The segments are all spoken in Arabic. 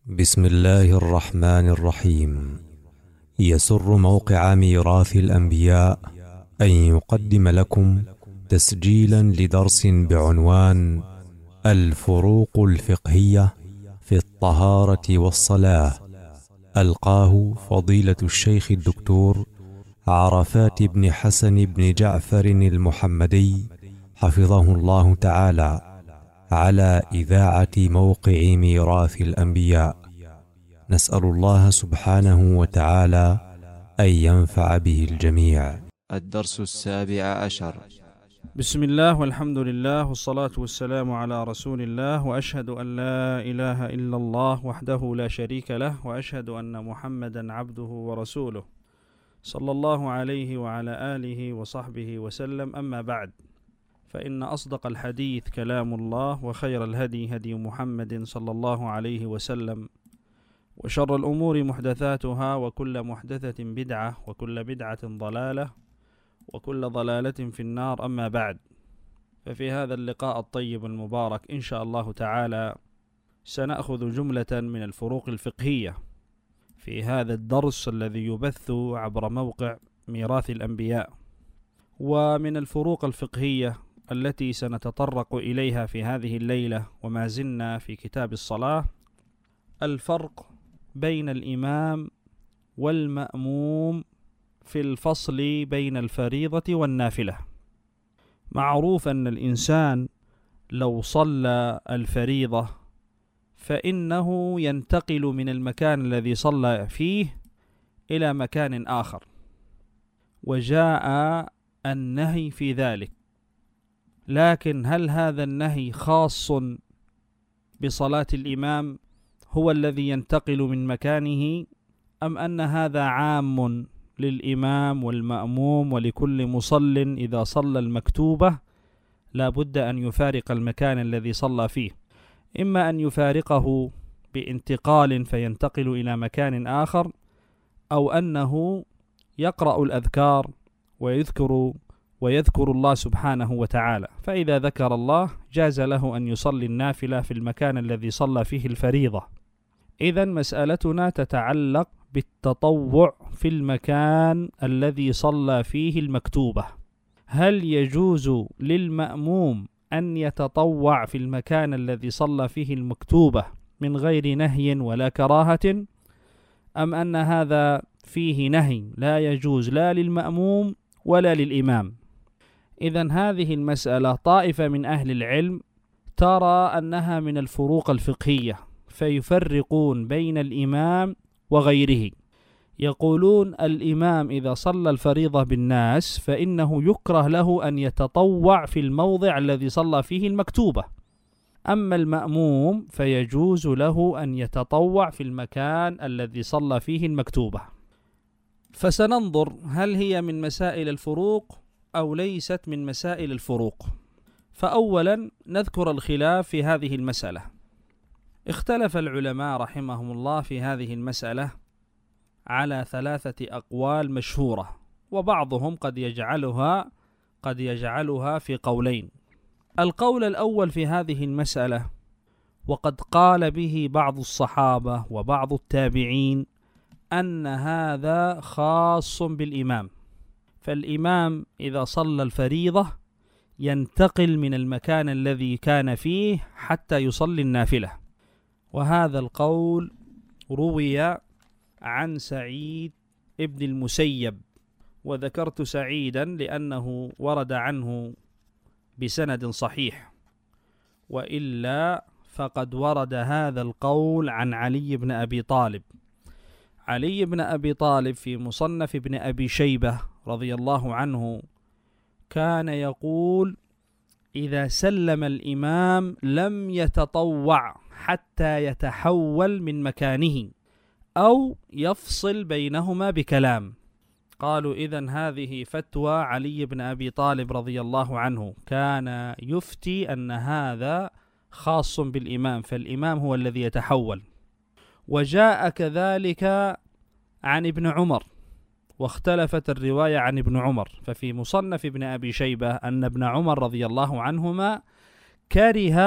بسم الله الرحمن الرحيم. يسر موقع ميراث الأنبياء أن يقدم لكم تسجيلا لدرس بعنوان الفروق الفقهية في الطهارة والصلاة، ألقاه فضيلة الشيخ الدكتور عرفات بن حسن بن جعفر المحمدي حفظه الله تعالى على إذاعة موقع ميراث الأنبياء. نسأل الله سبحانه وتعالى أن ينفع به الجميع. الدرس 17. بسم الله والحمد لله والصلاة والسلام على رسول الله، وأشهد أن لا إله إلا الله وحده لا شريك له، وأشهد أن محمدا عبده ورسوله صلى الله عليه وعلى آله وصحبه وسلم. أما بعد، فإن أصدق الحديث كلام الله، وخير الهدي هدي محمد صلى الله عليه وسلم، وشر الأمور محدثاتها، وكل محدثة بدعة، وكل بدعة ضلالة، وكل ضلالة في النار. أما بعد، ففي هذا اللقاء الطيب المبارك إن شاء الله تعالى سنأخذ جملة من الفروق الفقهية في هذا الدرس الذي يبث عبر موقع ميراث الأنبياء. ومن الفروق الفقهية التي سنتطرق إليها في هذه الليلة وما زلنا في كتاب الصلاة، الفرق بين الإمام والمأموم في الفصل بين الفريضة والنافلة. معروف أن الإنسان لو صلى الفريضة فإنه ينتقل من المكان الذي صلى فيه إلى مكان آخر، وجاء النهي في ذلك. لكن هل هذا النهي خاص بصلاة الإمام هو الذي ينتقل من مكانه، أم أن هذا عام للإمام والمأموم ولكل مصل إذا صلى المكتوبة لا بد أن يفارق المكان الذي صلى فيه؟ إما أن يفارقه بانتقال فينتقل إلى مكان آخر، أو أنه يقرأ الأذكار ويذكر الله سبحانه وتعالى، فإذا ذكر الله جاز له أن يصلي النافلة في المكان الذي صلى فيه الفريضة. إذن مسألتنا تتعلق بالتطوع في المكان الذي صلى فيه المكتوبة. هل يجوز للمأموم أن يتطوع في المكان الذي صلى فيه المكتوبة من غير نهي ولا كراهة، أم أن هذا فيه نهي لا يجوز لا للمأموم ولا للإمام؟ إذن هذه المسألة طائفة من أهل العلم ترى أنها من الفروق الفقهية، فيفرقون بين الإمام وغيره. يقولون الإمام إذا صلى الفريضة بالناس فإنه يكره له أن يتطوع في الموضع الذي صلى فيه المكتوبة، أما المأموم فيجوز له أن يتطوع في المكان الذي صلى فيه المكتوبة. فسننظر هل هي من مسائل الفروق أو ليست من مسائل الفروق. فأولا نذكر الخلاف في هذه المسألة. اختلف العلماء رحمهم الله في هذه المسألة على 3 أقوال مشهورة، وبعضهم قد يجعلها في قولين. القول الأول في هذه المسألة، وقد قال به بعض الصحابة وبعض التابعين، أن هذا خاص بالإمام، فالإمام إذا صلى الفريضة ينتقل من المكان الذي كان فيه حتى يصلي النافلة. وهذا القول روي عن سعيد ابن المسيب، وذكرت سعيدا لأنه ورد عنه بسند صحيح، وإلا فقد ورد هذا القول عن علي بن أبي طالب. علي بن أبي طالب في مصنف ابن أبي شيبة رضي الله عنه كان يقول: إذا سلم الإمام لم يتطوع حتى يتحول من مكانه أو يفصل بينهما بكلام. قالوا إذن هذه فتوى علي بن أبي طالب رضي الله عنه، كان يفتي أن هذا خاص بالإمام، فالإمام هو الذي يتحول. وجاء كذلك عن ابن عمر، واختلفت الرواية عن ابن عمر، ففي مصنف ابن أبي شيبة أن ابن عمر رضي الله عنهما كره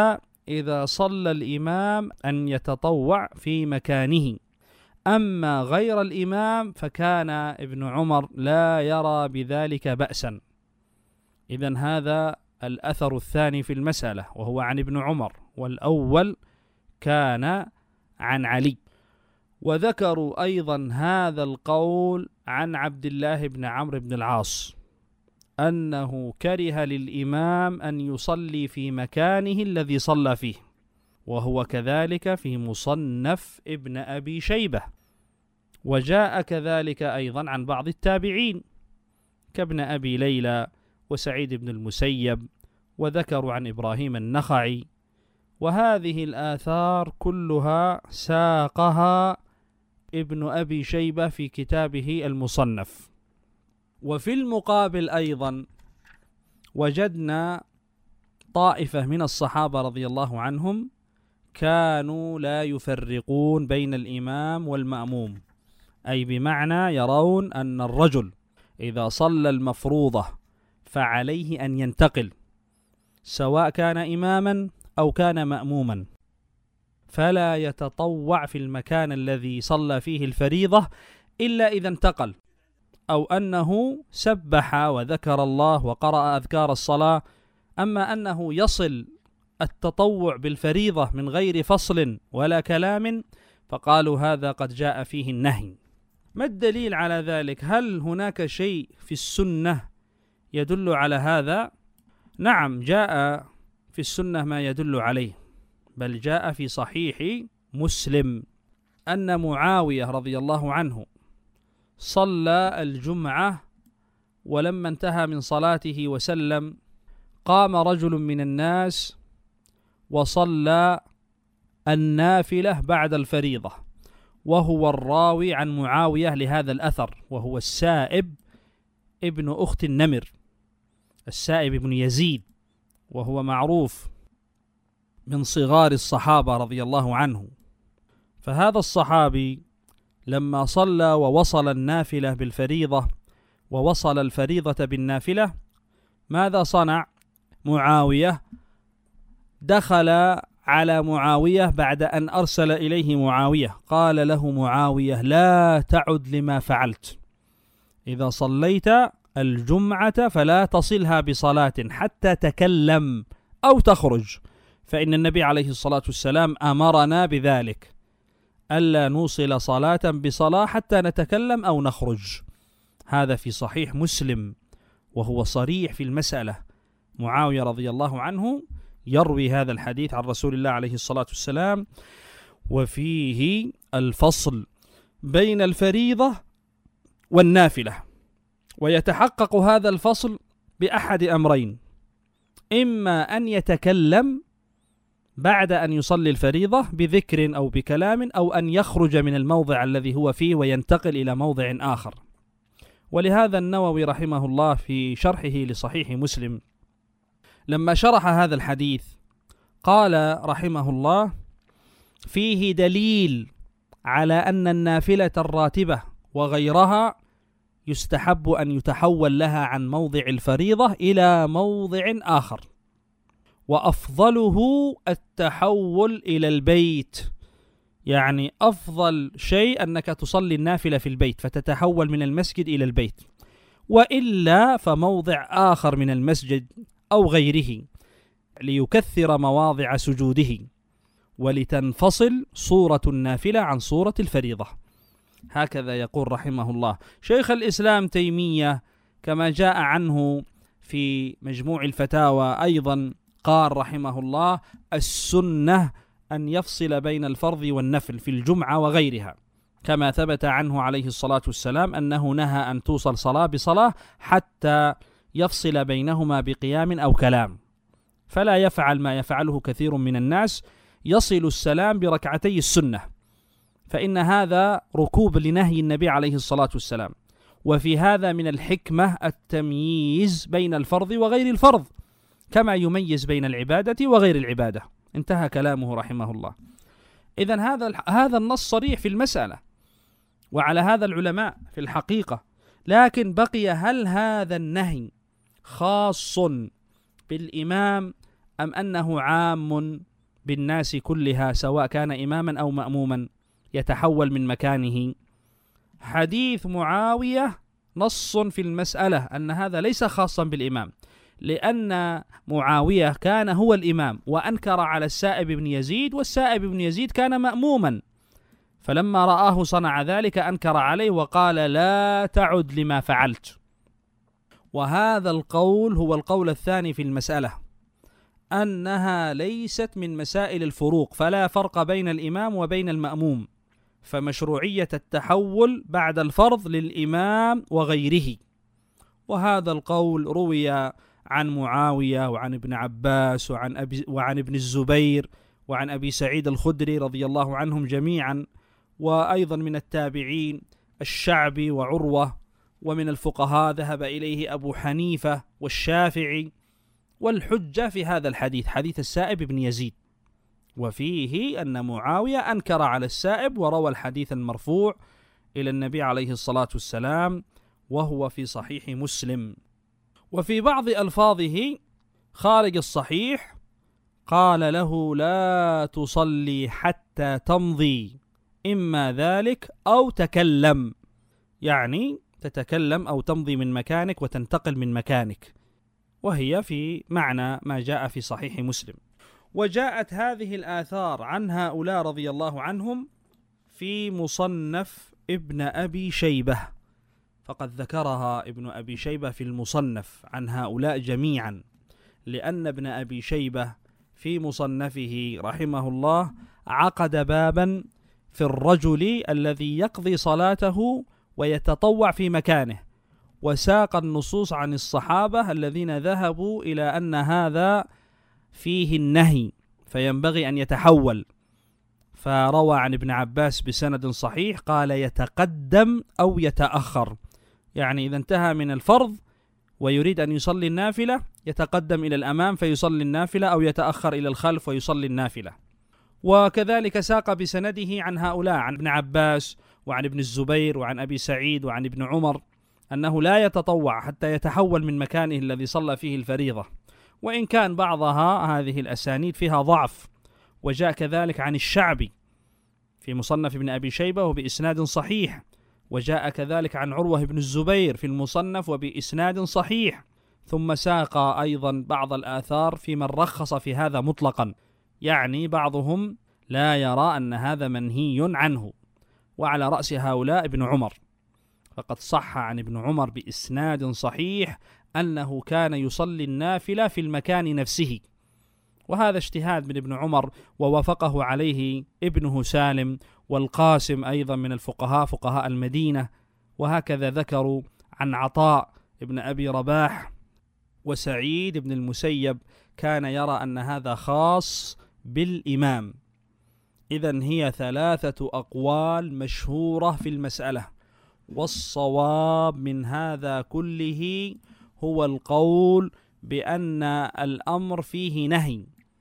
إذا صلى الإمام أن يتطوع في مكانه، أما غير الإمام فكان ابن عمر لا يرى بذلك بأسا. إذن هذا الأثر الثاني في المسألة، وهو عن ابن عمر، والأول كان عن علي. وذكروا أيضا هذا القول عن عبد الله بن عمرو بن العاص، أنه كره للإمام أن يصلي في مكانه الذي صلى فيه، وهو كذلك في مصنف ابن أبي شيبة. وجاء كذلك أيضا عن بعض التابعين كابن أبي ليلى وسعيد بن المسيب، وذكروا عن إبراهيم النخعي. وهذه الآثار كلها ساقها ابن أبي شيبة في كتابه المصنف. وفي المقابل أيضا وجدنا طائفة من الصحابة رضي الله عنهم كانوا لا يفرقون بين الإمام والمأموم، أي بمعنى يرون أن الرجل إذا صلى المفروضة فعليه أن ينتقل، سواء كان إماما أو كان مأموما، فلا يتطوع في المكان الذي صلى فيه الفريضة إلا إذا انتقل، أو أنه سبح وذكر الله وقرأ أذكار الصلاة. أما أنه يصل التطوع بالفريضة من غير فصل ولا كلام، فقالوا هذا قد جاء فيه النهي. ما الدليل على ذلك؟ هل هناك شيء في السنة يدل على هذا؟ نعم، جاء في السنة ما يدل عليه، بل جاء في صحيح مسلم أن معاوية رضي الله عنه صلى الجمعة، ولما انتهى من صلاته وسلم قام رجل من الناس وصلى النافلة بعد الفريضة، وهو الراوي عن معاوية لهذا الأثر، وهو السائب ابن أخت النمر، السائب ابن يزيد، وهو معروف من صغار الصحابة رضي الله عنه. فهذا الصحابي لما صلى ووصل النافلة بالفريضة ووصل الفريضة بالنافلة، ماذا صنع معاوية؟ دخل على معاوية بعد أن أرسل إليه معاوية، قال له معاوية: لا تعد لما فعلت، إذا صليت الجمعة فلا تصلها بصلاة حتى تكلم أو تخرج، فإن النبي عليه الصلاة والسلام أمرنا بذلك، ألا نوصل صلاة بصلاة حتى نتكلم أو نخرج. هذا في صحيح مسلم، وهو صريح في المسألة. معاوية رضي الله عنه يروي هذا الحديث عن رسول الله عليه الصلاة والسلام، وفيه الفصل بين الفريضة والنافلة. ويتحقق هذا الفصل بأحد أمرين: إما أن يتكلم بعد أن يصلي الفريضة بذكر أو بكلام، أو أن يخرج من الموضع الذي هو فيه وينتقل إلى موضع آخر. ولهذا النووي رحمه الله في شرحه لصحيح مسلم لما شرح هذا الحديث قال رحمه الله: فيه دليل على أن النافلة الراتبة وغيرها يستحب أن يتحول لها عن موضع الفريضة إلى موضع آخر، وأفضله التحول إلى البيت. يعني أفضل شيء أنك تصلي النافلة في البيت فتتحول من المسجد إلى البيت، وإلا فموضع آخر من المسجد أو غيره، ليكثر مواضع سجوده، ولتنفصل صورة النافلة عن صورة الفريضة. هكذا يقول رحمه الله. شيخ الإسلام تيمية كما جاء عنه في مجموع الفتاوى أيضا قال رحمه الله: السنة أن يفصل بين الفرض والنفل في الجمعة وغيرها، كما ثبت عنه عليه الصلاة والسلام أنه نهى أن توصل صلاة بصلاة حتى يفصل بينهما بقيام أو كلام، فلا يفعل ما يفعله كثير من الناس، يصل السلام بركعتي السنة، فإن هذا ركوب لنهي النبي عليه الصلاة والسلام. وفي هذا من الحكمة التمييز بين الفرض وغير الفرض، كما يميز بين العبادة وغير العبادة. انتهى كلامه رحمه الله. إذن هذا النص صريح في المسألة، وعلى هذا العلماء في الحقيقة. لكن بقي: هل هذا النهي خاص بالإمام أم أنه عام بالناس كلها سواء كان إماما أو مأموما يتحول من مكانه. حديث معاوية نص في المسألة أن هذا ليس خاصا بالإمام، لأن معاوية كان هو الإمام وأنكر على السائب بن يزيد، والسائب بن يزيد كان مأموما، فلما رآه صنع ذلك أنكر عليه وقال لا تعد لما فعلت. وهذا القول هو القول الثاني في المسألة، أنها ليست من مسائل الفروق، فلا فرق بين الإمام وبين المأموم، فمشروعية التحول بعد الفرض للإمام وغيره. وهذا القول روي عن معاوية وعن ابن عباس وعن ابن الزبير وعن أبي سعيد الخدري رضي الله عنهم جميعا، وأيضا من التابعين الشعبي وعروة، ومن الفقهاء ذهب إليه أبو حنيفة والشافعي. والحجة في هذا الحديث حديث السائب بن يزيد، وفيه أن معاوية أنكر على السائب وروى الحديث المرفوع إلى النبي عليه الصلاة والسلام، وهو في صحيح مسلم. وفي بعض ألفاظه خارج الصحيح قال له لا تصلي حتى تمضي، إما ذلك أو تكلم، يعني تتكلم أو تمضي من مكانك وتنتقل من مكانك، وهي في معنى ما جاء في صحيح مسلم. وجاءت هذه الآثار عن هؤلاء رضي الله عنهم في مصنف ابن أبي شيبة، فقد ذكرها ابن أبي شيبة في المصنف عن هؤلاء جميعا، لأن ابن أبي شيبة في مصنفه رحمه الله عقد بابا في الرجل الذي يقضي صلاته ويتطوع في مكانه، وساق النصوص عن الصحابة الذين ذهبوا إلى أن هذا فيه النهي فينبغي أن يتحول، فروى عن ابن عباس بسند صحيح قال يتقدم أو يتأخر، يعني إذا انتهى من الفرض ويريد أن يصلي النافلة يتقدم إلى الأمام فيصلي النافلة، أو يتأخر إلى الخلف ويصلي النافلة. وكذلك ساق بسنده عن هؤلاء عن ابن عباس وعن ابن الزبير وعن أبي سعيد وعن ابن عمر أنه لا يتطوع حتى يتحول من مكانه الذي صلى فيه الفريضة، وإن كان بعضها هذه الأسانيد فيها ضعف. وجاء كذلك عن الشعبي في مصنف ابن أبي شيبة وبإسناد صحيح، وجاء كذلك عن عروة بن الزبير في المصنف وبإسناد صحيح. ثم ساق أيضا بعض الآثار في من رخص في هذا مطلقا، يعني بعضهم لا يرى أن هذا منهي عنه، وعلى رأس هؤلاء ابن عمر، فقد صح عن ابن عمر بإسناد صحيح أنه كان يصلي النافلة في المكان نفسه، وهذا اجتهاد من ابن عمر ووافقه عليه ابنه سالم والقاسم أيضا من الفقهاء فقهاء المدينة. وهكذا ذكروا عن عطاء ابن أبي رباح وسعيد بن المسيب كان يرى أن هذا خاص بالإمام. إذن هي ثلاثة أقوال مشهورة في المسألة، والصواب من هذا كله هو القول بأن الأمر فيه نهي،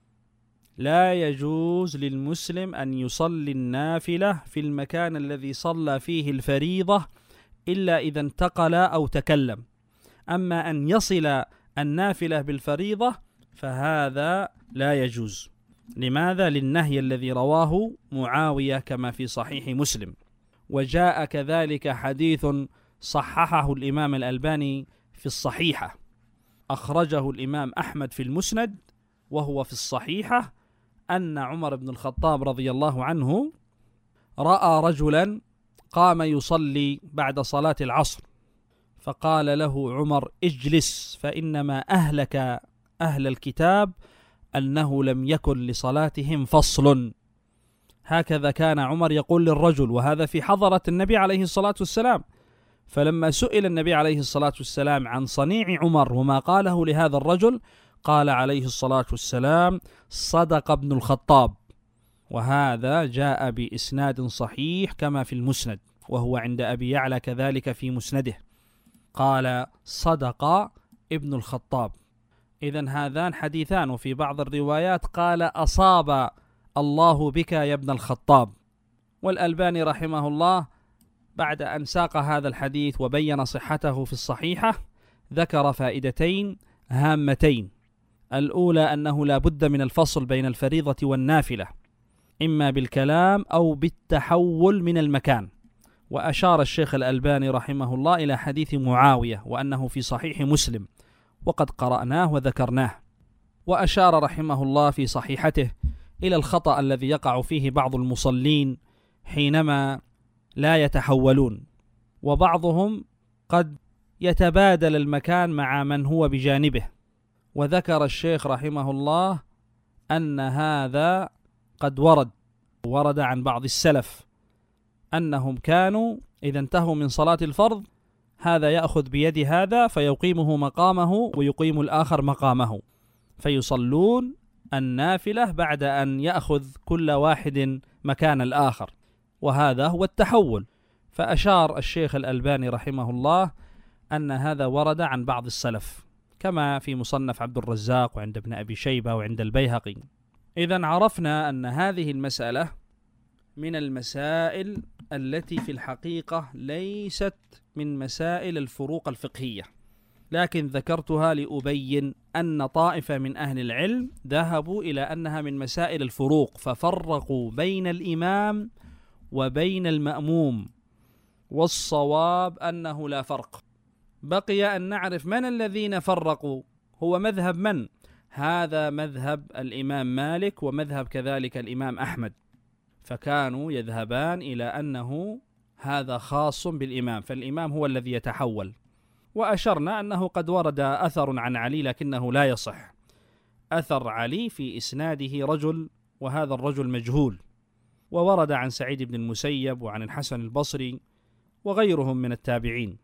لا يجوز للمسلم أن يصلي النافلة في المكان الذي صلى فيه الفريضة إلا إذا انتقل أو تكلم، أما أن يصل النافلة بالفريضة فهذا لا يجوز. لماذا؟ للنهي الذي رواه معاوية كما في صحيح مسلم. وجاء كذلك حديث صححه الإمام الألباني في الصحيحة، أخرجه الإمام أحمد في المسند وهو في الصحيحة، أن عمر بن الخطاب رضي الله عنه رأى رجلا قام يصلي بعد صلاة العصر، فقال له عمر اجلس فإنما أهلك أهل الكتاب أنه لم يكن لصلاتهم فصل. هكذا كان عمر يقول للرجل، وهذا في حضرة النبي عليه الصلاة والسلام. فلما سئل النبي عليه الصلاة والسلام عن صنيع عمر وما قاله لهذا الرجل، قال عليه الصلاة والسلام صدق ابن الخطاب، وهذا جاء بإسناد صحيح كما في المسند، وهو عند أبي يعلى كذلك في مسنده، قال صدق ابن الخطاب. إذن هذان حديثان، وفي بعض الروايات قال أصاب الله بك يا ابن الخطاب. والألباني رحمه الله بعد أن ساق هذا الحديث وبين صحته في الصحيحة ذكر فائدتين هامتين. الأولى أنه لا بد من الفصل بين الفريضة والنافلة، إما بالكلام أو بالتحول من المكان. وأشار الشيخ الألباني رحمه الله إلى حديث معاوية وأنه في صحيح مسلم، وقد قرأناه وذكرناه. وأشار رحمه الله في صحيحته إلى الخطأ الذي يقع فيه بعض المصلين حينما لا يتحولون، وبعضهم قد يتبادل المكان مع من هو بجانبه. وذكر الشيخ رحمه الله أن هذا قد ورد عن بعض السلف أنهم كانوا إذا انتهوا من صلاة الفرض هذا يأخذ بيد هذا فيقيمه مقامه ويقيم الآخر مقامه، فيصلون النافلة بعد أن يأخذ كل واحد مكان الآخر، وهذا هو التحول. فأشار الشيخ الألباني رحمه الله أن هذا ورد عن بعض السلف، كما في مصنف عبد الرزاق وعند ابن أبي شيبة وعند البيهقي. إذن عرفنا أن هذه المسألة من المسائل التي في الحقيقة ليست من مسائل الفروق الفقهية، لكن ذكرتها لأبين أن طائفة من أهل العلم ذهبوا إلى أنها من مسائل الفروق، ففرقوا بين الإمام وبين المأموم، والصواب أنه لا فرق. بقي أن نعرف من الذين فرقوا، هو مذهب من؟ هذا مذهب الإمام مالك ومذهب كذلك الإمام أحمد، فكانوا يذهبان إلى أنه هذا خاص بالإمام، فالإمام هو الذي يتحول. وأشرنا أنه قد ورد أثر عن علي لكنه لا يصح، أثر علي في إسناده رجل وهذا الرجل مجهول، وورد عن سعيد بن المسيب وعن الحسن البصري وغيرهم من التابعين.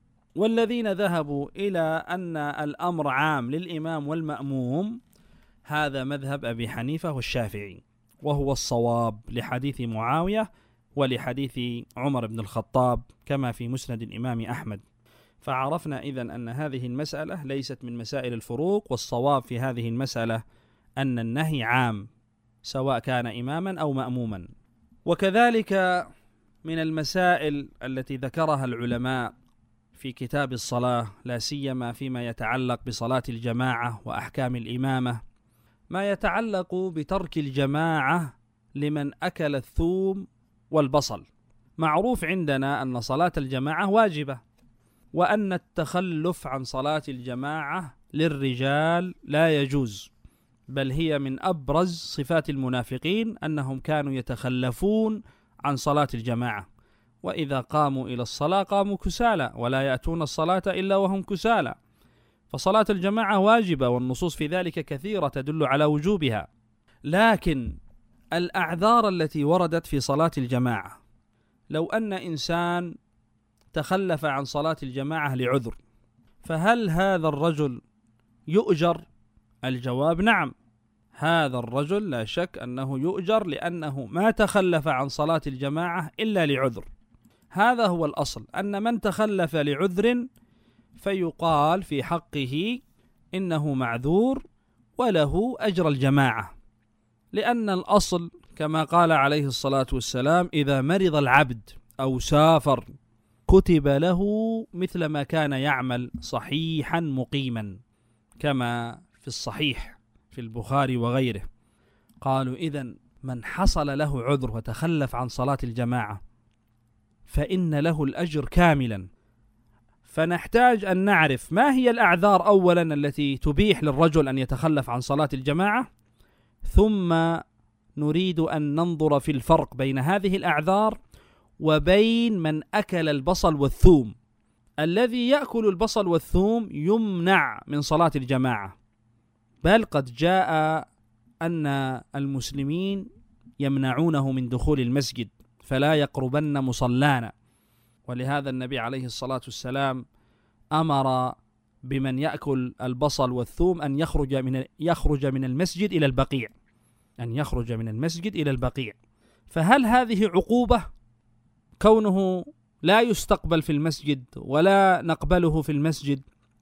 والذين ذهبوا إلى أن الأمر عام للإمام والمأموم هذا مذهب أبي حنيفة والشافعي، وهو الصواب لحديث معاوية ولحديث عمر بن الخطاب كما في مسند الإمام أحمد. فعرفنا إذن أن هذه المسألة ليست من مسائل الفروق، والصواب في هذه المسألة أن النهي عام سواء كان إماما أو مأموما. وكذلك من المسائل التي ذكرها العلماء في كتاب الصلاة، لا سيما فيما يتعلق بصلاة الجماعة وأحكام الإمامة، ما يتعلق بترك الجماعة لمن أكل الثوم والبصل. معروف عندنا أن صلاة الجماعة واجبة، وأن التخلف عن صلاة الجماعة للرجال لا يجوز، بل هي من أبرز صفات المنافقين أنهم كانوا يتخلفون عن صلاة الجماعة، وإذا قاموا إلى الصلاة قاموا كسالى ولا يأتون الصلاة إلا وهم كسالى. فصلاة الجماعة واجبة، والنصوص في ذلك كثيرة تدل على وجوبها. لكن الأعذار التي وردت في صلاة الجماعة، لو أن إنسان تخلف عن صلاة الجماعة لعذر، فهل هذا الرجل يؤجر؟ الجواب نعم، هذا الرجل لا شك أنه يؤجر، لأنه ما تخلف عن صلاة الجماعة إلا لعذر. هذا هو الأصل، أن من تخلف لعذر فيقال في حقه إنه معذور وله أجر الجماعة، لأن الأصل كما قال عليه الصلاة والسلام: إذا مرض العبد أو سافر كتب له مثل ما كان يعمل صحيحا مقيما، كما في الصحيح في البخاري وغيره. قالوا إذن من حصل له عذر وتخلف عن صلاة الجماعة فإن له الأجر كاملا. فنحتاج أن نعرف ما هي الأعذار أولا التي تبيح للرجل أن يتخلف عن صلاة الجماعة، ثم نريد أن ننظر في الفرق بين هذه الأعذار وبين من أكل البصل والثوم. الذي يأكل البصل والثوم يمنع من صلاة الجماعة، بل قد جاء أن المسلمين يمنعونه من دخول المسجد فلا يقربن مصلانا، ولهذا النبي عليه الصلاة والسلام أمر بمن يأكل البصل والثوم أن يخرج من المسجد إلى البقيع، أن يخرج من المسجد إلى البقيع. فهل هذه عقوبة كونه لا يستقبل في المسجد ولا نقبله في المسجد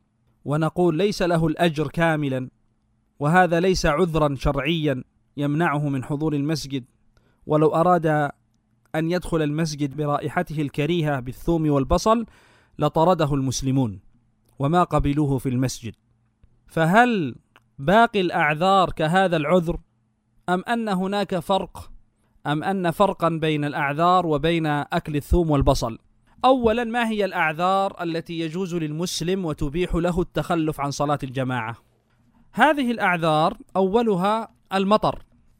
ونقول ليس له الأجر كاملا، وهذا ليس عذرا شرعيا يمنعه من حضور المسجد، ولو أراد أن يدخل المسجد برائحته الكريهة بالثوم والبصل لطرده المسلمون وما قبلوه في المسجد؟ فهل باقي الأعذار كهذا العذر، أم أن هناك فرق، أم أن فرقا بين الأعذار وبين أكل الثوم والبصل؟ أولا، ما هي الأعذار التي يجوز للمسلم وتبيح له التخلف عن صلاة الجماعة؟ هذه الأعذار أولها المطر،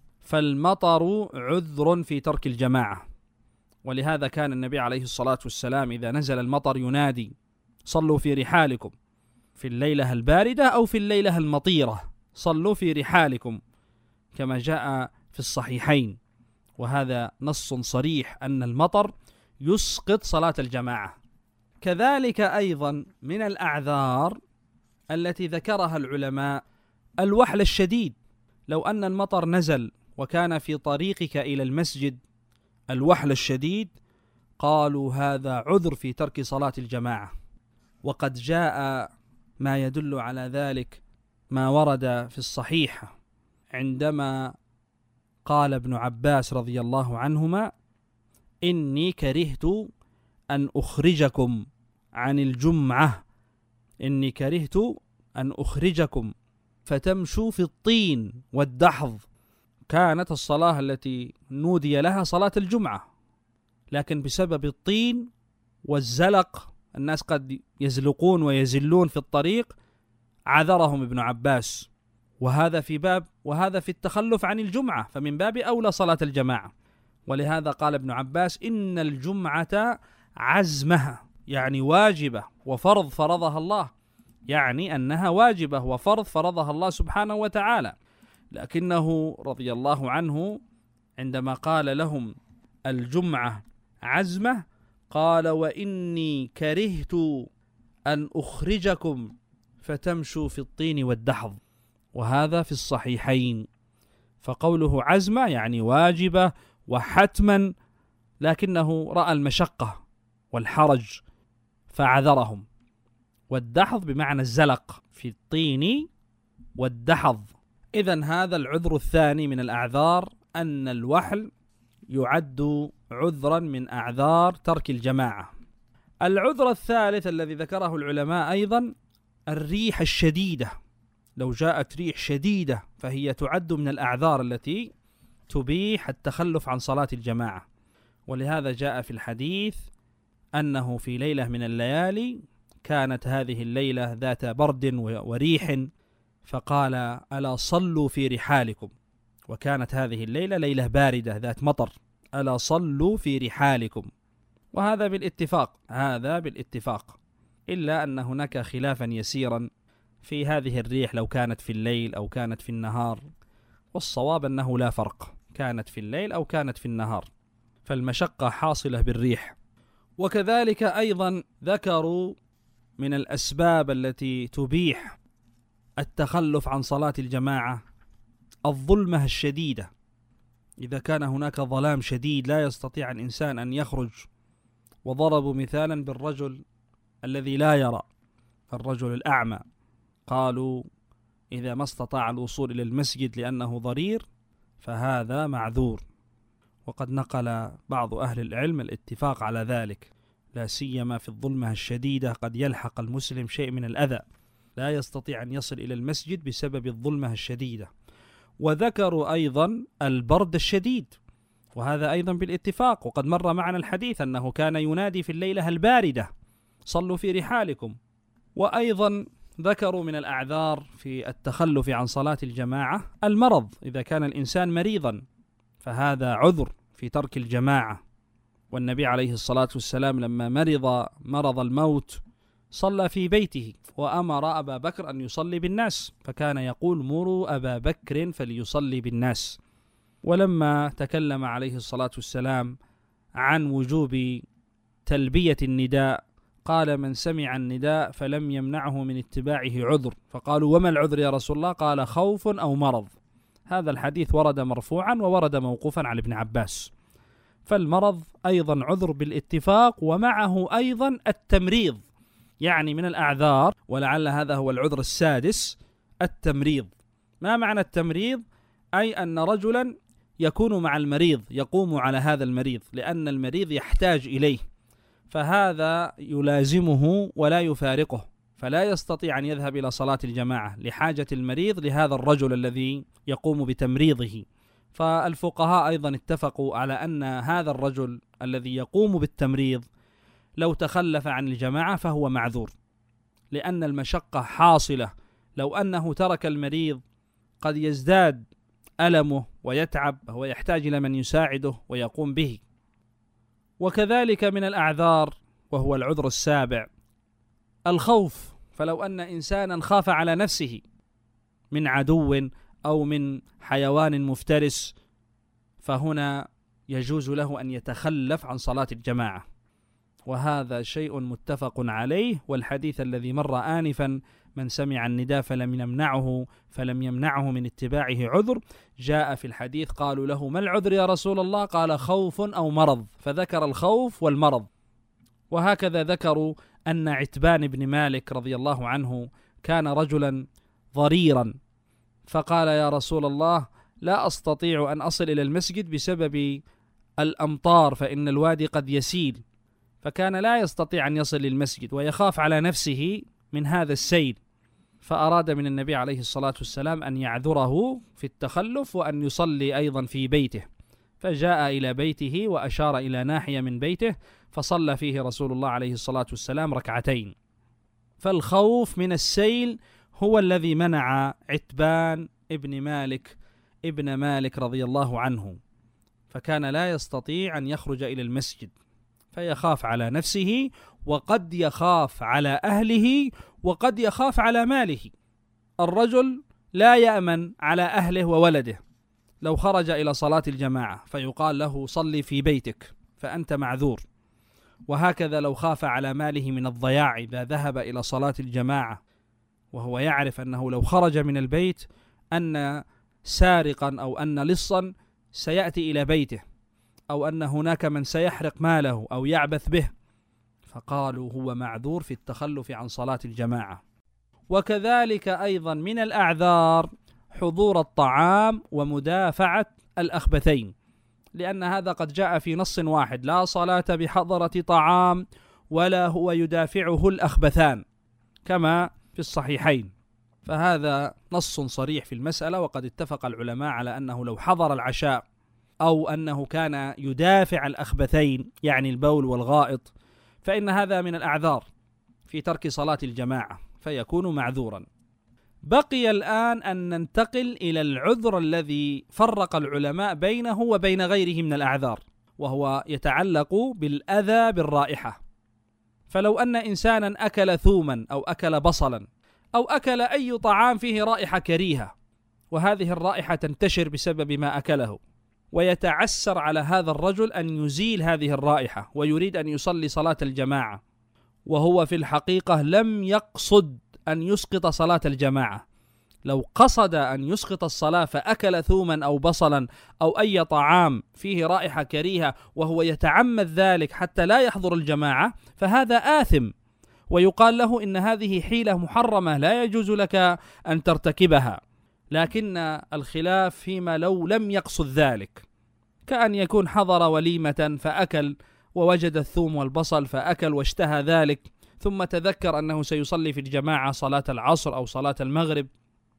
فالمطر عذر في ترك الجماعة، ولهذا كان النبي عليه الصلاة والسلام إذا نزل المطر ينادي: صلوا في رحالكم، في الليلة الباردة أو في الليلة المطيرة، صلوا في رحالكم، كما جاء في الصحيحين، وهذا نص صريح أن المطر يسقط صلاة الجماعة. كذلك أيضا من الأعذار التي ذكرها العلماء الوحل الشديد. لو أن المطر نزل وكان في طريقك إلى المسجد الوحل الشديد، قالوا هذا عذر في ترك صلاة الجماعة. وقد جاء ما يدل على ذلك ما ورد في الصحيح عندما قال ابن عباس رضي الله عنهما: إني كرهت أن أخرجكم عن الجمعة، إني كرهت أن أخرجكم فتمشوا في الطين والدحض. كانت الصلاة التي نودي لها صلاة الجمعة، لكن بسبب الطين والزلق الناس قد يزلقون ويزلون في الطريق، عذرهم ابن عباس، وهذا في التخلف عن الجمعة، فمن باب أولى صلاة الجماعة. ولهذا قال ابن عباس: إن الجمعة عزمها، يعني واجبة وفرض فرضها الله، يعني أنها واجبة وفرض فرضها الله سبحانه وتعالى. لكنه رضي الله عنه عندما قال لهم الجمعة عزمة قال: وإني كرهت أن أخرجكم فتمشوا في الطين والدحض، وهذا في الصحيحين. فقوله عزمة يعني واجبة وحتما، لكنه رأى المشقة والحرج فعذرهم. والدحض بمعنى الزلق، في الطين والدحض. إذن هذا العذر الثاني من الأعذار، أن الوحل يعد عذرا من أعذار ترك الجماعة. العذر الثالث الذي ذكره العلماء أيضا الريح الشديدة. لو جاءت ريح شديدة فهي تعد من الأعذار التي تبيح التخلف عن صلاة الجماعة. ولهذا جاء في الحديث أنه في ليلة من الليالي كانت هذه الليلة ذات برد وريح، فقال: ألا صلوا في رحالكم. وكانت هذه الليلة ليلة باردة ذات مطر، ألا صلوا في رحالكم. وهذا بالاتفاق، إلا أن هناك خلافا يسيرا في هذه الريح، لو كانت في الليل أو كانت في النهار، والصواب أنه لا فرق، كانت في الليل أو كانت في النهار، فالمشقة حاصلة بالريح. وكذلك أيضا ذكروا من الأسباب التي تبيح التخلف عن صلاة الجماعة الظلمة الشديدة. إذا كان هناك ظلام شديد لا يستطيع الإنسان أن يخرج، وضربوا مثالا بالرجل الذي لا يرى، الرجل الأعمى، قالوا إذا ما استطاع الوصول إلى المسجد لأنه ضرير فهذا معذور. وقد نقل بعض أهل العلم الاتفاق على ذلك، لا سيما في الظلمة الشديدة قد يلحق المسلم شيء من الأذى، لا يستطيع أن يصل إلى المسجد بسبب الظلمة الشديدة. وذكروا أيضا البرد الشديد، وهذا أيضا بالاتفاق، وقد مر معنا الحديث أنه كان ينادي في الليلة الباردة: صلوا في رحالكم. وأيضا ذكروا من الأعذار في التخلف عن صلاة الجماعة المرض، إذا كان الإنسان مريضا فهذا عذر في ترك الجماعة. والنبي عليه الصلاة والسلام لما مرض الموت صلى في بيته، وأمر أبا بكر أن يصلي بالناس، فكان يقول: مروا أبا بكر فليصلي بالناس. ولما تكلم عليه الصلاة والسلام عن وجوب تلبية النداء قال: من سمع النداء فلم يمنعه من اتباعه عذر. فقالوا: وما العذر يا رسول الله؟ قال: خوف أو مرض. هذا الحديث ورد مرفوعا وورد موقوفا على ابن عباس. فالمرض أيضا عذر بالاتفاق، ومعه أيضا التمريض، يعني من الأعذار، ولعل هذا هو العذر السادس، التمريض. ما معنى التمريض؟ أي أن رجلا يكون مع المريض، يقوم على هذا المريض لأن المريض يحتاج إليه، فهذا يلازمه ولا يفارقه، فلا يستطيع أن يذهب إلى صلاة الجماعة لحاجة المريض لهذا الرجل الذي يقوم بتمريضه. فالفقهاء أيضا اتفقوا على أن هذا الرجل الذي يقوم بالتمريض لو تخلف عن الجماعة فهو معذور، لأن المشقة حاصلة. لو أنه ترك المريض قد يزداد ألمه ويتعب ويحتاج إلى من يساعده ويقوم به. وكذلك من الأعذار، وهو العذر السابع، الخوف. فلو أن إنسانا خاف على نفسه من عدو أو من حيوان مفترس، فهنا يجوز له أن يتخلف عن صلاة الجماعة، وهذا شيء متفق عليه. والحديث الذي مر آنفا من سمع النداء فلم يمنعه من اتباعه عذر، جاء في الحديث قالوا له ما العذر يا رسول الله؟ قال خوف أو مرض، فذكر الخوف والمرض. وهكذا ذكروا أن عتبان بن مالك رضي الله عنه كان رجلا ضريرا، فقال يا رسول الله لا أستطيع أن أصل إلى المسجد بسبب الأمطار فإن الوادي قد يسيل، فكان لا يستطيع أن يصل للمسجد ويخاف على نفسه من هذا السيل، فأراد من النبي عليه الصلاة والسلام أن يعذره في التخلف وأن يصلي أيضا في بيته، فجاء إلى بيته وأشار إلى ناحية من بيته فصلى فيه رسول الله عليه الصلاة والسلام ركعتين. فالخوف من السيل هو الذي منع عتبان ابن مالك رضي الله عنه، فكان لا يستطيع أن يخرج إلى المسجد، فيخاف على نفسه وقد يخاف على أهله وقد يخاف على ماله. الرجل لا يأمن على أهله وولده لو خرج إلى صلاة الجماعة، فيقال له صلي في بيتك فأنت معذور. وهكذا لو خاف على ماله من الضياع إذا ذهب إلى صلاة الجماعة وهو يعرف أنه لو خرج من البيت أن سارقا أو أن لصا سيأتي إلى بيته، أو أن هناك من سيحرق ماله أو يعبث به، فقالوا هو معذور في التخلف عن صلاة الجماعة. وكذلك أيضا من الأعذار حضور الطعام ومدافعة الأخبثين، لأن هذا قد جاء في نص واحد: لا صلاة بحضرة طعام ولا هو يدافعه الأخبثان، كما في الصحيحين. فهذا نص صريح في المسألة، وقد اتفق العلماء على أنه لو حضر العشاء أو أنه كان يدافع الأخبثين يعني البول والغائط، فإن هذا من الأعذار في ترك صلاة الجماعة، فيكون معذورا. بقي الآن أن ننتقل إلى العذر الذي فرق العلماء بينه وبين غيره من الأعذار، وهو يتعلق بالأذى بالرائحة. فلو أن إنسانا أكل ثوما أو أكل بصلا أو أكل أي طعام فيه رائحة كريهة، وهذه الرائحة تنتشر بسبب ما أكله، ويتعسر على هذا الرجل أن يزيل هذه الرائحة ويريد أن يصلي صلاة الجماعة، وهو في الحقيقة لم يقصد أن يسقط صلاة الجماعة. لو قصد أن يسقط الصلاة فأكل ثوما أو بصلا أو أي طعام فيه رائحة كريهة وهو يتعمد ذلك حتى لا يحضر الجماعة، فهذا آثم، ويقال له إن هذه حيلة محرمة لا يجوز لك أن ترتكبها. لكن الخلاف فيما لو لم يقصد ذلك، كأن يكون حضر وليمة فأكل ووجد الثوم والبصل فأكل واشتهى ذلك، ثم تذكر أنه سيصلي في الجماعة صلاة العصر أو صلاة المغرب،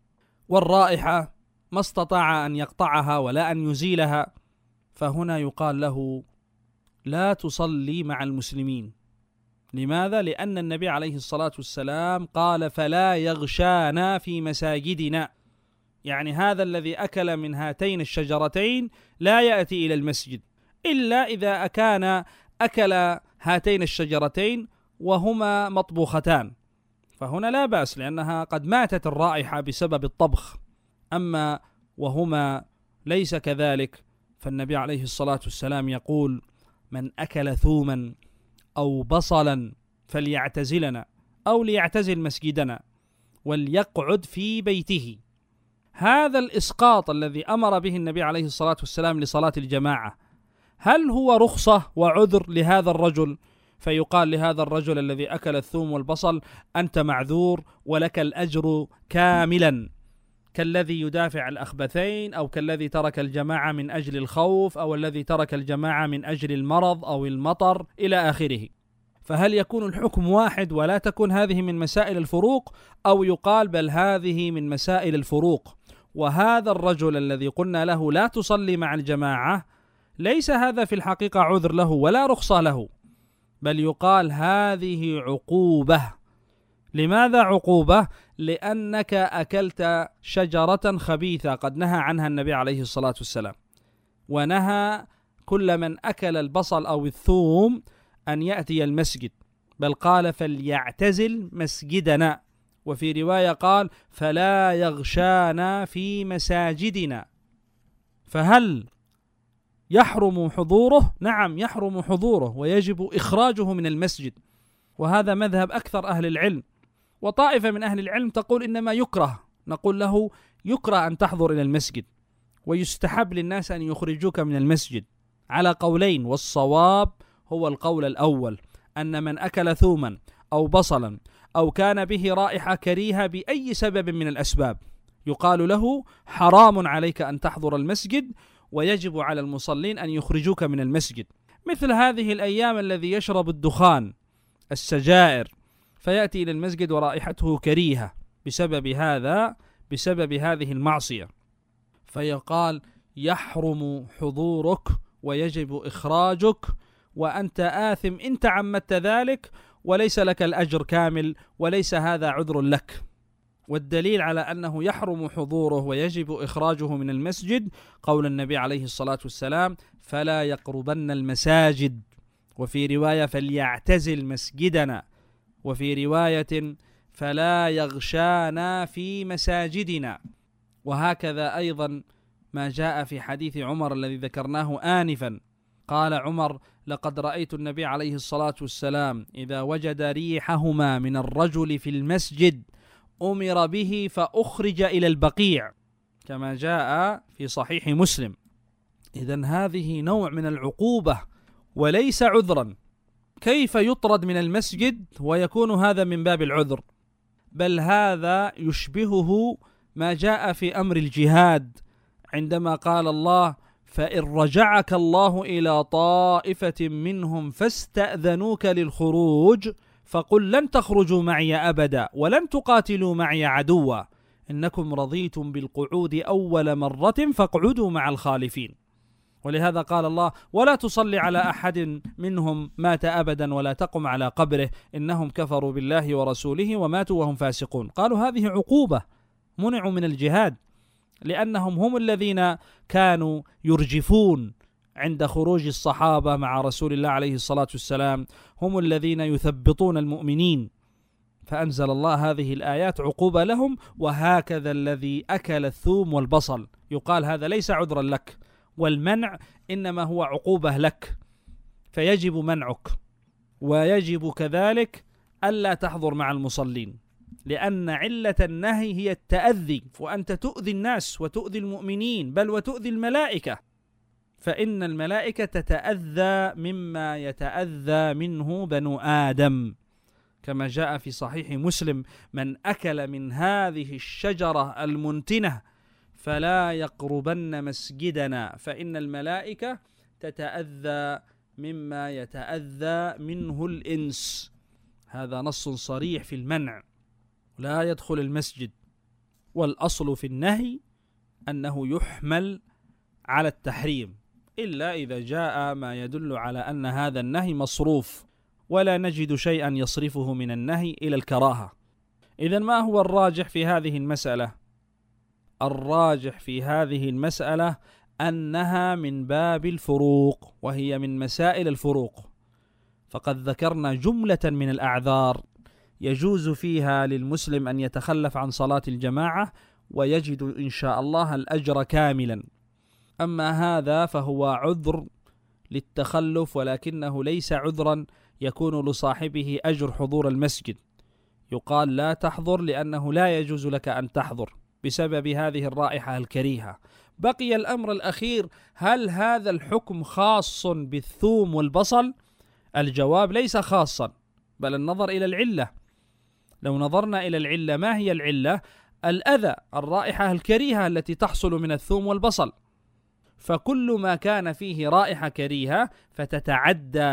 والرائحة ما استطاع أن يقطعها ولا أن يزيلها، فهنا يقال له لا تصلي مع المسلمين. لماذا؟ لأن النبي عليه الصلاة والسلام قال فلا يغشانا في مساجدنا، يعني هذا الذي أكل من هاتين الشجرتين لا يأتي إلى المسجد إلا إذا كان أكل هاتين الشجرتين وهما مطبوختان، فهنا لا بأس لأنها قد ماتت الرائحة بسبب الطبخ. أما وهما ليس كذلك، فالنبي عليه الصلاة والسلام يقول من أكل ثوما أو بصلا فليعتزلنا أو ليعتزل مسجدنا وليقعد في بيته. هذا الإسقاط الذي أمر به النبي عليه الصلاة والسلام لصلاة الجماعة، هل هو رخصة وعذر لهذا الرجل؟ فيقال لهذا الرجل الذي أكل الثوم والبصل أنت معذور ولك الأجر كاملا، كالذي يدافع الأخبثين أو كالذي ترك الجماعة من أجل الخوف أو الذي ترك الجماعة من أجل المرض أو المطر إلى آخره. فهل يكون الحكم واحد ولا تكون هذه من مسائل الفروق، أو يقال بل هذه من مسائل الفروق؟ وهذا الرجل الذي قلنا له لا تصلي مع الجماعة ليس هذا في الحقيقة عذر له ولا رخصة له، بل يقال هذه عقوبة. لماذا عقوبة؟ لأنك أكلت شجرة خبيثة قد نهى عنها النبي عليه الصلاة والسلام، ونهى كل من أكل البصل أو الثوم أن يأتي المسجد، بل قال فليعتزل مسجدنا، وفي رواية قال فلا يغشانا في مساجدنا. فهل يحرم حضوره؟ نعم يحرم حضوره ويجب إخراجه من المسجد، وهذا مذهب أكثر أهل العلم. وطائفة من أهل العلم تقول إنما يكره، نقول له يكره أن تحضر إلى المسجد، ويستحب للناس أن يخرجوك من المسجد على قولين، والصواب هو القول الأول، أن من أكل ثوما أو بصلا أو كان به رائحة كريهة بأي سبب من الأسباب يقال له حرام عليك أن تحضر المسجد، ويجب على المصلين أن يخرجوك من المسجد. مثل هذه الأيام الذي يشرب الدخان السجائر فيأتي إلى المسجد ورائحته كريهة بسبب هذه المعصية، فيقال يحرم حضورك ويجب إخراجك، وأنت آثم إن تعمدت ذلك، وليس لك الأجر كامل، وليس هذا عذر لك. والدليل على أنه يحرم حضوره ويجب إخراجه من المسجد قول النبي عليه الصلاة والسلام فلا يقربن المساجد، وفي رواية فليعتزل مسجدنا، وفي رواية فلا يغشانا في مساجدنا. وهكذا أيضا ما جاء في حديث عمر الذي ذكرناه آنفا، قال عمر لقد رأيت النبي عليه الصلاة والسلام إذا وجد ريحهما من الرجل في المسجد أمر به فأخرج إلى البقيع، كما جاء في صحيح مسلم. إذن هذه نوع من العقوبة وليس عذرا. كيف يطرد من المسجد ويكون هذا من باب العذر؟ بل هذا يشبهه ما جاء في أمر الجهاد، عندما قال الله فإن رجعك الله إلى طائفة منهم فاستأذنوك للخروج فقل لن تخرجوا معي أبدا ولن تقاتلوا معي عدوا إنكم رضيتم بالقعود أول مرة فاقعدوا مع الخالفين. ولهذا قال الله ولا تصلي على أحد منهم مات أبدا ولا تقم على قبره إنهم كفروا بالله ورسوله وماتوا وهم فاسقون. قالوا هذه عقوبة، منعوا من الجهاد لأنهم هم الذين كانوا يرجفون عند خروج الصحابة مع رسول الله عليه الصلاة والسلام، هم الذين يثبطون المؤمنين، فأنزل الله هذه الآيات عقوبة لهم. وهكذا الذي أكل الثوم والبصل يقال هذا ليس عذرا لك، والمنع إنما هو عقوبة لك، فيجب منعك، ويجب كذلك ألا تحضر مع المصلين، لأن علة النهي هي التأذي، وأنت تؤذي الناس وتؤذي المؤمنين بل وتؤذي الملائكة، فإن الملائكة تتأذى مما يتأذى منه بنو آدم، كما جاء في صحيح مسلم من أكل من هذه الشجرة المنتنة فلا يقربن مسجدنا فإن الملائكة تتأذى مما يتأذى منه الإنس. هذا نص صريح في المنع، لا يدخل المسجد. والأصل في النهي أنه يحمل على التحريم، إلا إذا جاء ما يدل على أن هذا النهي مصروف، ولا نجد شيئا يصرفه من النهي إلى الكراهة. إذن ما هو الراجح في هذه المسألة؟ الراجح في هذه المسألة أنها من باب الفروق، وهي من مسائل الفروق، فقد ذكرنا جملة من الأعذار يجوز فيها للمسلم أن يتخلف عن صلاة الجماعة ويجد إن شاء الله الأجر كاملا. أما هذا فهو عذر للتخلف، ولكنه ليس عذرا يكون لصاحبه أجر حضور المسجد، يقال لا تحضر لأنه لا يجوز لك أن تحضر بسبب هذه الرائحة الكريهة. بقي الأمر الأخير، هل هذا الحكم خاص بالثوم والبصل؟ الجواب ليس خاصا، بل النظر إلى العلة. لو نظرنا إلى العلة، ما هي العلة؟ الأذى، الرائحة الكريهة التي تحصل من الثوم والبصل، فكل ما كان فيه رائحة كريهة فتتعدى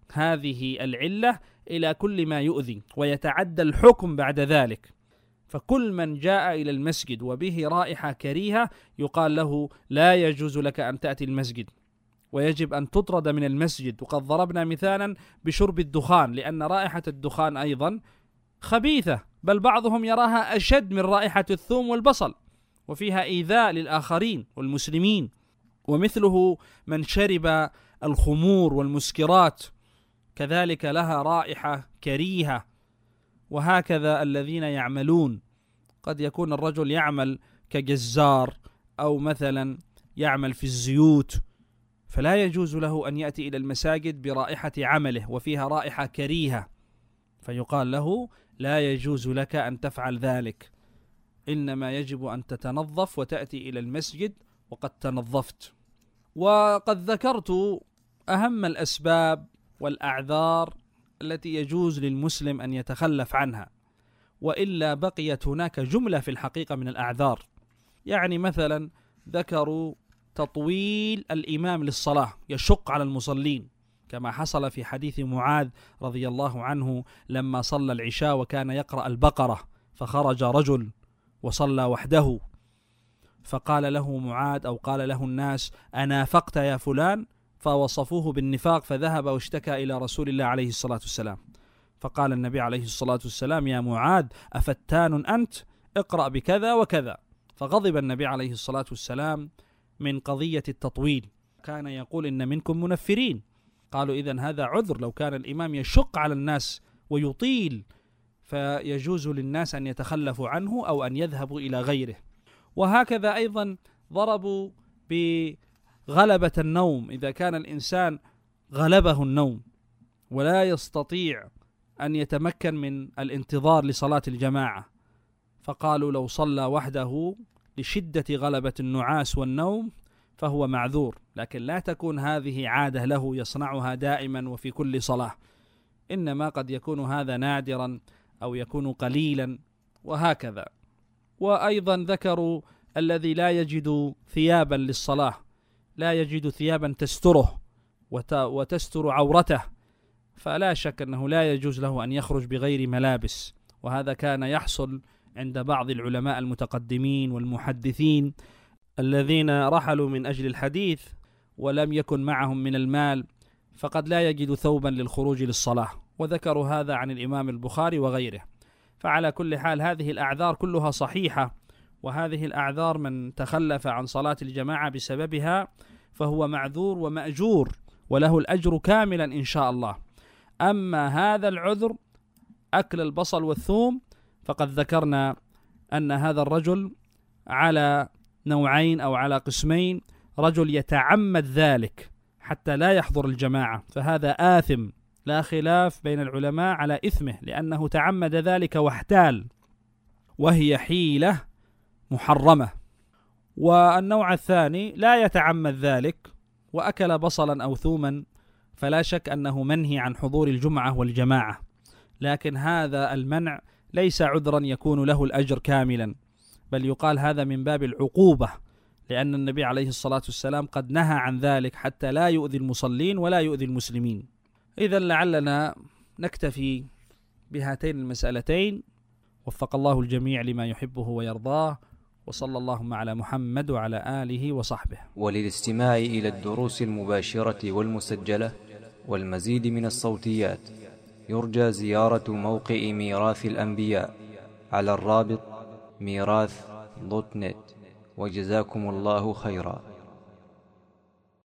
هذه العلة إلى كل ما يؤذي، ويتعدى الحكم بعد ذلك. فكل من جاء إلى المسجد وبه رائحة كريهة يقال له لا يجوز لك أن تأتي المسجد، ويجب أن تطرد من المسجد. وقد ضربنا مثالا بشرب الدخان، لأن رائحة الدخان أيضا خبيثة، بل بعضهم يراها أشد من رائحة الثوم والبصل، وفيها إيذاء للآخرين والمسلمين. ومثله من شرب الخمور والمسكرات كذلك لها رائحة كريهة. وهكذا الذين يعملون، قد يكون الرجل يعمل كجزار أو مثلا يعمل في الزيوت، فلا يجوز له أن يأتي إلى المساجد برائحة عمله وفيها رائحة كريهة، فيقال له لا يجوز لك أن تفعل ذلك، إنما يجب أن تتنظف وتأتي إلى المسجد وقد تنظفت. وقد ذكرت أهم الأسباب والأعذار التي يجوز للمسلم أن يتخلف عنها، وإلا بقيت هناك جملة في الحقيقة من الأعذار. يعني مثلا ذكروا تطويل الإمام للصلاة يشق على المصلين، كما حصل في حديث معاذ رضي الله عنه لما صلى العشاء وكان يقرأ البقرة، فخرج رجل وصلى وحده، فقال له معاذ أو قال له الناس: أنافقت يا فلان؟ فوصفوه بالنفاق، فذهب واشتكى إلى رسول الله عليه الصلاة والسلام، فقال النبي عليه الصلاة والسلام: يا معاذ أفتان أنت؟ اقرأ بكذا وكذا. فغضب النبي عليه الصلاة والسلام من قضية التطويل، كان يقول: إن منكم منفرين. قالوا: إذن هذا عذر، لو كان الإمام يشق على الناس ويطيل فيجوز للناس أن يتخلفوا عنه أو أن يذهبوا إلى غيره. وهكذا أيضا ضربوا بغلبة النوم، إذا كان الإنسان غلبه النوم ولا يستطيع أن يتمكن من الانتظار لصلاة الجماعة، فقالوا لو صلى وحده لشدة غلبة النعاس والنوم فهو معذور، لكن لا تكون هذه عادة له يصنعها دائما وفي كل صلاة، إنما قد يكون هذا نادرا أو يكون قليلا وهكذا. وأيضا ذكروا الذي لا يجد ثيابا للصلاة، لا يجد ثيابا تستره وتستر عورته، فلا شك أنه لا يجوز له أن يخرج بغير ملابس. وهذا كان يحصل عند بعض العلماء المتقدمين والمحدثين الذين رحلوا من أجل الحديث ولم يكن معهم من المال، فقد لا يجد ثوبا للخروج للصلاة، وذكروا هذا عن الإمام البخاري وغيره. فعلى كل حال هذه الأعذار كلها صحيحة، وهذه الأعذار من تخلف عن صلاة الجماعة بسببها فهو معذور ومأجور وله الأجر كاملا إن شاء الله. أما هذا العذر أكل البصل والثوم فقد ذكرنا أن هذا الرجل على نوعين أو على قسمين: رجل يتعمد ذلك حتى لا يحضر الجماعة فهذا آثم، لا خلاف بين العلماء على إثمه لأنه تعمد ذلك واحتال، وهي حيلة محرمة. والنوع الثاني لا يتعمد ذلك وأكل بصلا أو ثوما، فلا شك أنه منهي عن حضور الجمعة والجماعة، لكن هذا المنع ليس عذرا يكون له الأجر كاملا، بل يقال هذا من باب العقوبة، لأن النبي عليه الصلاة والسلام قد نهى عن ذلك حتى لا يؤذي المصلين ولا يؤذي المسلمين. إذا لعلنا نكتفي بهاتين المسألتين، وفق الله الجميع لما يحبه ويرضاه، وصلى اللهم على محمد وعلى آله وصحبه. وللاستماع إلى الدروس المباشرة والمسجلة والمزيد من الصوتيات يرجى زيارة موقع ميراث الأنبياء على الرابط ميراث.net. وجزاكم الله خيرا.